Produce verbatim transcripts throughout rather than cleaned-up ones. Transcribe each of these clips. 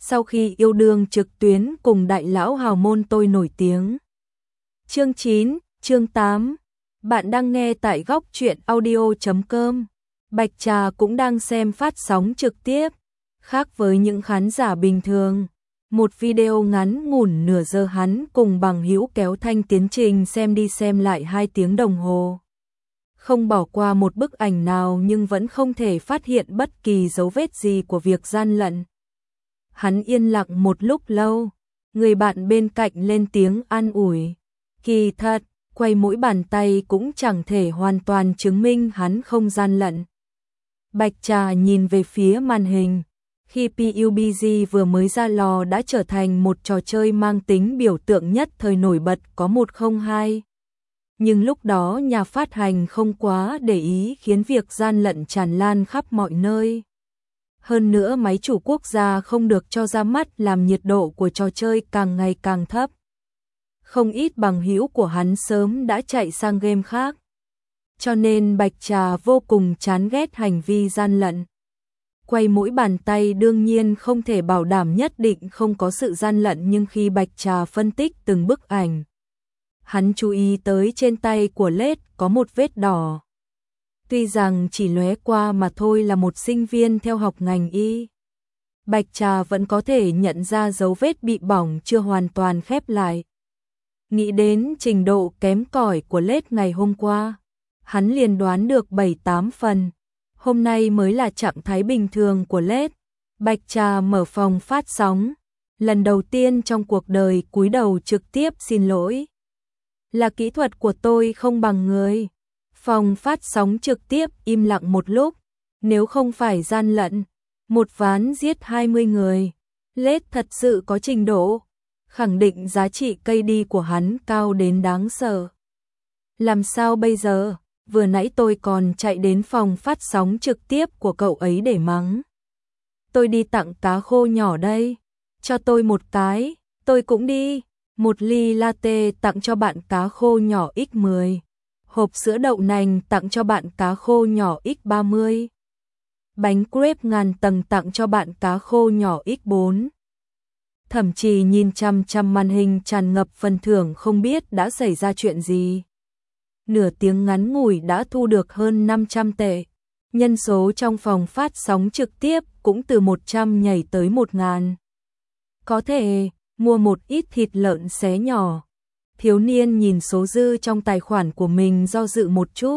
sau khi yêu đương trực tuyến cùng đại lão hào môn tôi nổi tiếng. Chương chín, chương tám. Bạn đang nghe tại góc truyện audio chấm com. Bạch Trà cũng đang xem phát sóng trực tiếp. Khác với những khán giả bình thường, một video ngắn ngủn nửa giờ hắn cùng bằng hữu kéo thanh tiến trình xem đi xem lại hai tiếng đồng hồ. Không bỏ qua một bức ảnh nào nhưng vẫn không thể phát hiện bất kỳ dấu vết gì của việc gian lận. Hắn yên lặng một lúc lâu, người bạn bên cạnh lên tiếng an ủi. Kỳ thật, quay mỗi bàn tay cũng chẳng thể hoàn toàn chứng minh hắn không gian lận. Bạch Trà nhìn về phía màn hình. Khi pê u bê giê vừa mới ra lò đã trở thành một trò chơi mang tính biểu tượng nhất thời nổi bật có một không hai. Nhưng lúc đó nhà phát hành không quá để ý khiến việc gian lận tràn lan khắp mọi nơi. Hơn nữa máy chủ quốc gia không được cho ra mắt làm nhiệt độ của trò chơi càng ngày càng thấp. Không ít bằng hữu của hắn sớm đã chạy sang game khác. Cho nên Bạch Trà vô cùng chán ghét hành vi gian lận. Quay mỗi bàn tay đương nhiên không thể bảo đảm nhất định không có sự gian lận, nhưng khi Bạch Trà phân tích từng bức ảnh, hắn chú ý tới trên tay của Lết có một vết đỏ. Tuy rằng chỉ lóe qua mà thôi, là một sinh viên theo học ngành y, Bạch Trà vẫn có thể nhận ra dấu vết bị bỏng chưa hoàn toàn khép lại. Nghĩ đến trình độ kém cỏi của Lết ngày hôm qua, hắn liền đoán được bảy tám phần. Hôm nay mới là trạng thái bình thường của Lết. Bạch Trà mở phòng phát sóng, lần đầu tiên trong cuộc đời cúi đầu trực tiếp xin lỗi. Là kỹ thuật của tôi không bằng người. Phòng phát sóng trực tiếp im lặng một lúc. Nếu không phải gian lận, một ván giết hai mươi người, Lết thật sự có trình độ, khẳng định giá trị cây đi của hắn cao đến đáng sợ. Làm sao bây giờ? Vừa nãy tôi còn chạy đến phòng phát sóng trực tiếp của cậu ấy để mắng. Tôi đi tặng cá khô nhỏ đây. Cho tôi một cái, tôi cũng đi. Một ly latte tặng cho bạn cá khô nhỏ nhân mười. Hộp sữa đậu nành tặng cho bạn cá khô nhỏ nhân ba mươi. Bánh crepe ngàn tầng tặng cho bạn cá khô nhỏ nhân bốn. Thậm chí nhìn chăm chăm màn hình tràn ngập phần thưởng, không biết đã xảy ra chuyện gì. Nửa tiếng ngắn ngủi đã thu được hơn năm trăm tệ. Nhân số trong phòng phát sóng trực tiếp cũng từ một trăm nhảy tới một nghìn. Có thể mua một ít thịt lợn xé nhỏ. Thiếu niên nhìn số dư trong tài khoản của mình do dự một chút.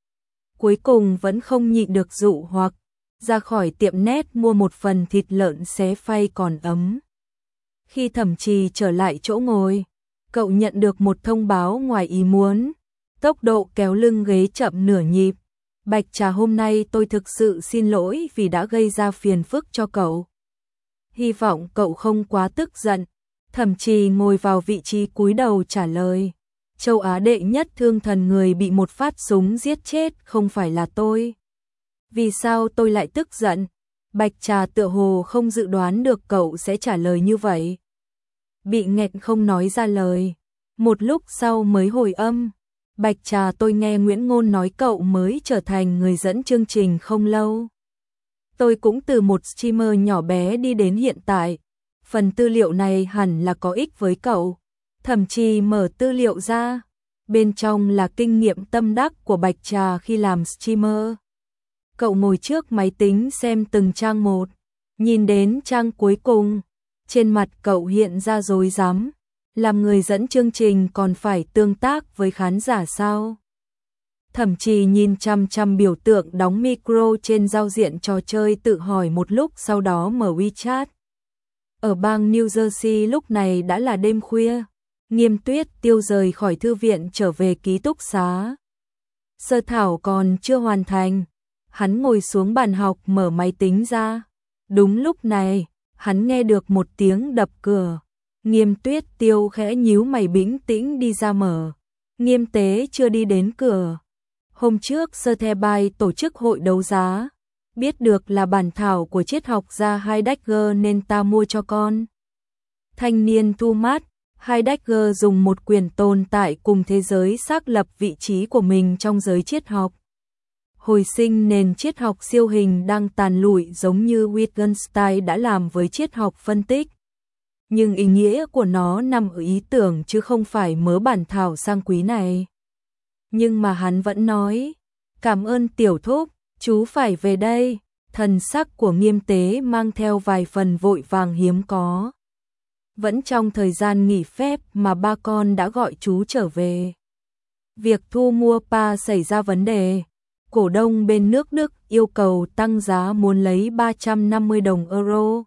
Cuối cùng vẫn không nhịn được dụ hoặc ra khỏi tiệm net mua một phần thịt lợn xé phay còn ấm. Khi Thẩm Trì trở lại chỗ ngồi, cậu nhận được một thông báo ngoài ý muốn. Tốc độ kéo lưng ghế chậm nửa nhịp. Bạch Trà, hôm nay tôi thực sự xin lỗi vì đã gây ra phiền phức cho cậu. Hy vọng cậu không quá tức giận. Thẩm Trì ngồi vào vị trí cúi đầu trả lời. Châu Á đệ nhất thương thần người bị một phát súng giết chết không phải là tôi. Vì sao tôi lại tức giận? Bạch Trà tựa hồ không dự đoán được cậu sẽ trả lời như vậy. Bị nghẹn không nói ra lời. Một lúc sau mới hồi âm. Bạch Trà, tôi nghe Nguyễn Ngôn nói cậu mới trở thành người dẫn chương trình không lâu. Tôi cũng từ một streamer nhỏ bé đi đến hiện tại. Phần tư liệu này hẳn là có ích với cậu. Thẩm Trì mở tư liệu ra. Bên trong là kinh nghiệm tâm đắc của Bạch Trà khi làm streamer. Cậu ngồi trước máy tính xem từng trang một. Nhìn đến trang cuối cùng, trên mặt cậu hiện ra rối rắm. Làm người dẫn chương trình còn phải tương tác với khán giả sao? Thẩm Trì nhìn chăm chăm biểu tượng đóng micro trên giao diện trò chơi, tự hỏi một lúc sau đó mở WeChat. Ở bang New Jersey lúc này đã là đêm khuya. Nghiêm Tuyết Tiêu rời khỏi thư viện trở về ký túc xá. Sơ thảo còn chưa hoàn thành. Hắn ngồi xuống bàn học mở máy tính ra. Đúng lúc này, hắn nghe được một tiếng đập cửa. Nghiêm Tuyết Tiêu khẽ nhíu mày bình tĩnh đi ra mở. Nghiêm Tế chưa đi đến cửa. Hôm trước Sotheby tổ chức hội đấu giá. Biết được là bản thảo của triết học gia Heidegger nên ta mua cho con. Thanh niên thu mát. Heidegger dùng một quyền tồn tại cùng thế giới xác lập vị trí của mình trong giới triết học. hồi sinh nền triết học siêu hình đang tàn lụi giống như Wittgenstein đã làm với triết học phân tích. Nhưng ý nghĩa của nó nằm ở ý tưởng chứ không phải mớ bản thảo sang quý này. Nhưng mà hắn vẫn nói, cảm ơn tiểu thúc, chú phải về đây. Thần sắc của Nghiêm Tế mang theo vài phần vội vàng hiếm có. Vẫn trong thời gian nghỉ phép mà ba con đã gọi chú trở về. Việc thu mua pa xảy ra vấn đề. Cổ đông bên nước Đức yêu cầu tăng giá muốn lấy ba trăm năm mươi đồng euro.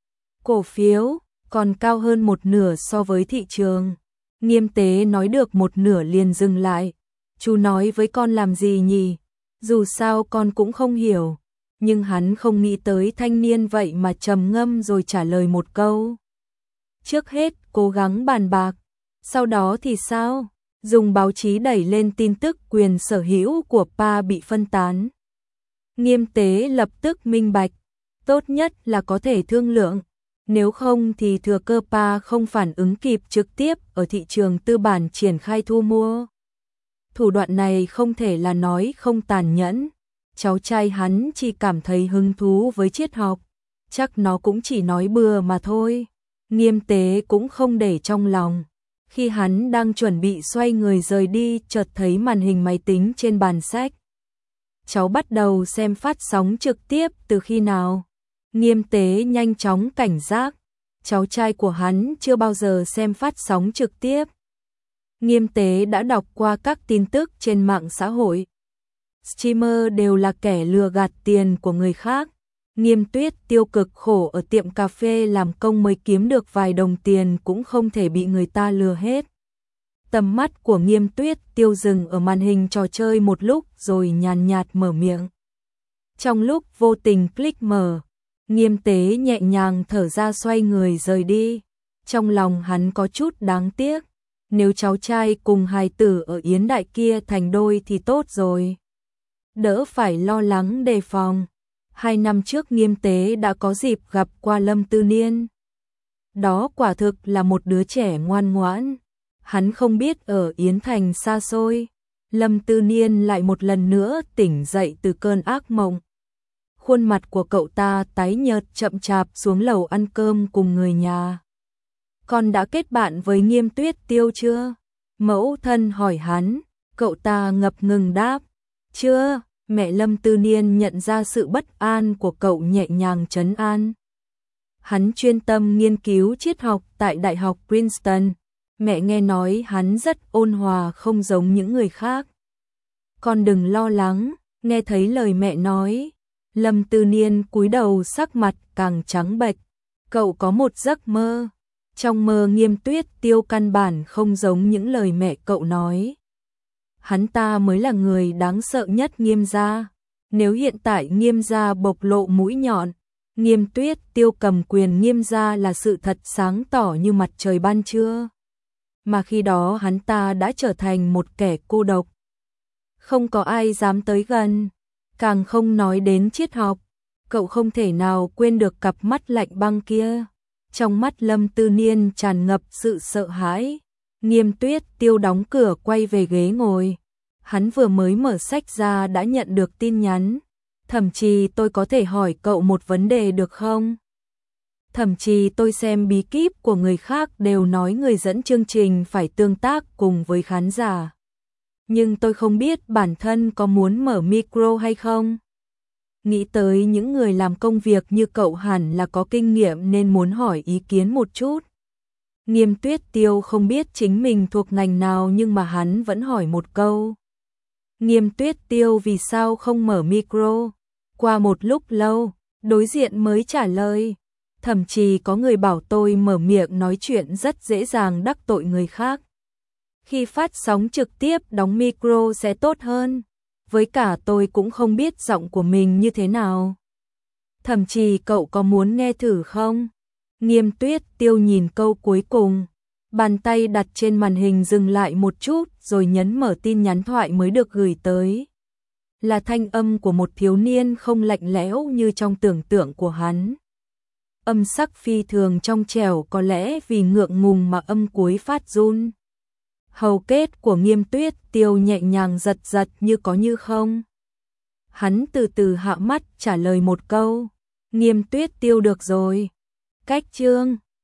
Cổ phiếu còn cao hơn một nửa so với thị trường. Nghiêm Tế nói được một nửa liền dừng lại. Chú nói với con làm gì nhỉ? Dù sao con cũng không hiểu. Nhưng hắn không nghĩ tới thanh niên vậy mà trầm ngâm rồi trả lời một câu. Trước hết cố gắng bàn bạc. Sau đó thì sao? Dùng báo chí đẩy lên tin tức quyền sở hữu của pa bị phân tán. Nghiêm Tế lập tức minh bạch. Tốt nhất là có thể thương lượng. Nếu không thì thừa cơ pa không phản ứng kịp trực tiếp ở thị trường tư bản triển khai thu mua. Thủ đoạn này không thể là nói không tàn nhẫn. Cháu trai hắn chỉ cảm thấy hứng thú với triết học. Chắc nó cũng chỉ nói bừa mà thôi. Nghiêm Tế cũng không để trong lòng. Khi hắn đang chuẩn bị xoay người rời đi chợt thấy màn hình máy tính trên bàn sách. Cháu bắt đầu xem phát sóng trực tiếp từ khi nào? Nghiêm Tế nhanh chóng cảnh giác. Cháu trai của hắn chưa bao giờ xem phát sóng trực tiếp. Nghiêm Tế đã đọc qua các tin tức trên mạng xã hội. Streamer đều là kẻ lừa gạt tiền của người khác. Nghiêm Tuyết Tiêu cực khổ ở tiệm cà phê làm công mới kiếm được vài đồng tiền cũng không thể bị người ta lừa hết. Tầm mắt của Nghiêm Tuyết Tiêu dừng ở màn hình trò chơi một lúc rồi nhàn nhạt mở miệng. Trong lúc vô tình click mở, Nghiêm Tế nhẹ nhàng thở ra xoay người rời đi. Trong lòng hắn có chút đáng tiếc. Nếu cháu trai cùng hài tử ở Yến Đại kia thành đôi thì tốt rồi. Đỡ phải lo lắng đề phòng. Hai năm trước Nghiêm Tế đã có dịp gặp qua Lâm Tư Niên. Đó quả thực là một đứa trẻ ngoan ngoãn. Hắn không biết ở Yến Thành xa xôi, Lâm Tư Niên lại một lần nữa tỉnh dậy từ cơn ác mộng. Khuôn mặt của cậu ta tái nhợt chậm chạp xuống lầu ăn cơm cùng người nhà. Con đã kết bạn với Nghiêm Tuyết Tiêu chưa? Mẫu thân hỏi hắn, cậu ta ngập ngừng đáp. Chưa, mẹ Lâm Tư Niên nhận ra sự bất an của cậu nhẹ nhàng trấn an. Hắn chuyên tâm nghiên cứu triết học tại Đại học Princeton. Mẹ nghe nói hắn rất ôn hòa không giống những người khác. Con đừng lo lắng, nghe thấy lời mẹ nói. Lâm Tư Niên cúi đầu sắc mặt càng trắng bệch. Cậu có một giấc mơ. Trong mơ Nghiêm Tuyết Tiêu căn bản không giống những lời mẹ cậu nói. Hắn ta mới là người đáng sợ nhất Nghiêm gia. Nếu hiện tại Nghiêm gia bộc lộ mũi nhọn, Nghiêm Tuyết Tiêu cầm quyền Nghiêm gia là sự thật sáng tỏ như mặt trời ban trưa. Mà khi đó hắn ta đã trở thành một kẻ cô độc. Không có ai dám tới gần, càng không nói đến triết học. Cậu không thể nào quên được cặp mắt lạnh băng kia. Trong mắt Lâm Tư Niên tràn ngập sự sợ hãi. Nghiêm Tuyết Tiêu đóng cửa quay về ghế ngồi. Hắn vừa mới mở sách ra đã nhận được tin nhắn. Thậm chí tôi có thể hỏi cậu một vấn đề được không? Thậm chí tôi xem bí kíp của người khác đều nói người dẫn chương trình phải tương tác cùng với khán giả. Nhưng tôi không biết bản thân có muốn mở micro hay không. Nghĩ tới những người làm công việc như cậu hẳn là có kinh nghiệm nên muốn hỏi ý kiến một chút. Nghiêm Tuyết Tiêu không biết chính mình thuộc ngành nào nhưng mà hắn vẫn hỏi một câu. Nghiêm Tuyết Tiêu vì sao không mở micro? Qua một lúc lâu, đối diện mới trả lời. Thậm chí có người bảo tôi mở miệng nói chuyện rất dễ dàng đắc tội người khác. Khi phát sóng trực tiếp đóng micro sẽ tốt hơn. Với cả tôi cũng không biết giọng của mình như thế nào. Thậm chí cậu có muốn nghe thử không? Nghiêm Tuyết Tiêu nhìn câu cuối cùng. Bàn tay đặt trên màn hình dừng lại một chút rồi nhấn mở tin nhắn thoại mới được gửi tới. Là thanh âm của một thiếu niên không lạnh lẽo như trong tưởng tượng của hắn. Âm sắc phi thường trong trẻo, có lẽ vì ngượng ngùng mà âm cuối phát run. Hầu kết của Nghiêm Tuyết Tiêu nhẹ nhàng giật giật như có như không. Hắn từ từ hạ mắt trả lời một câu, Nghiêm Tuyết Tiêu được rồi. Cách chương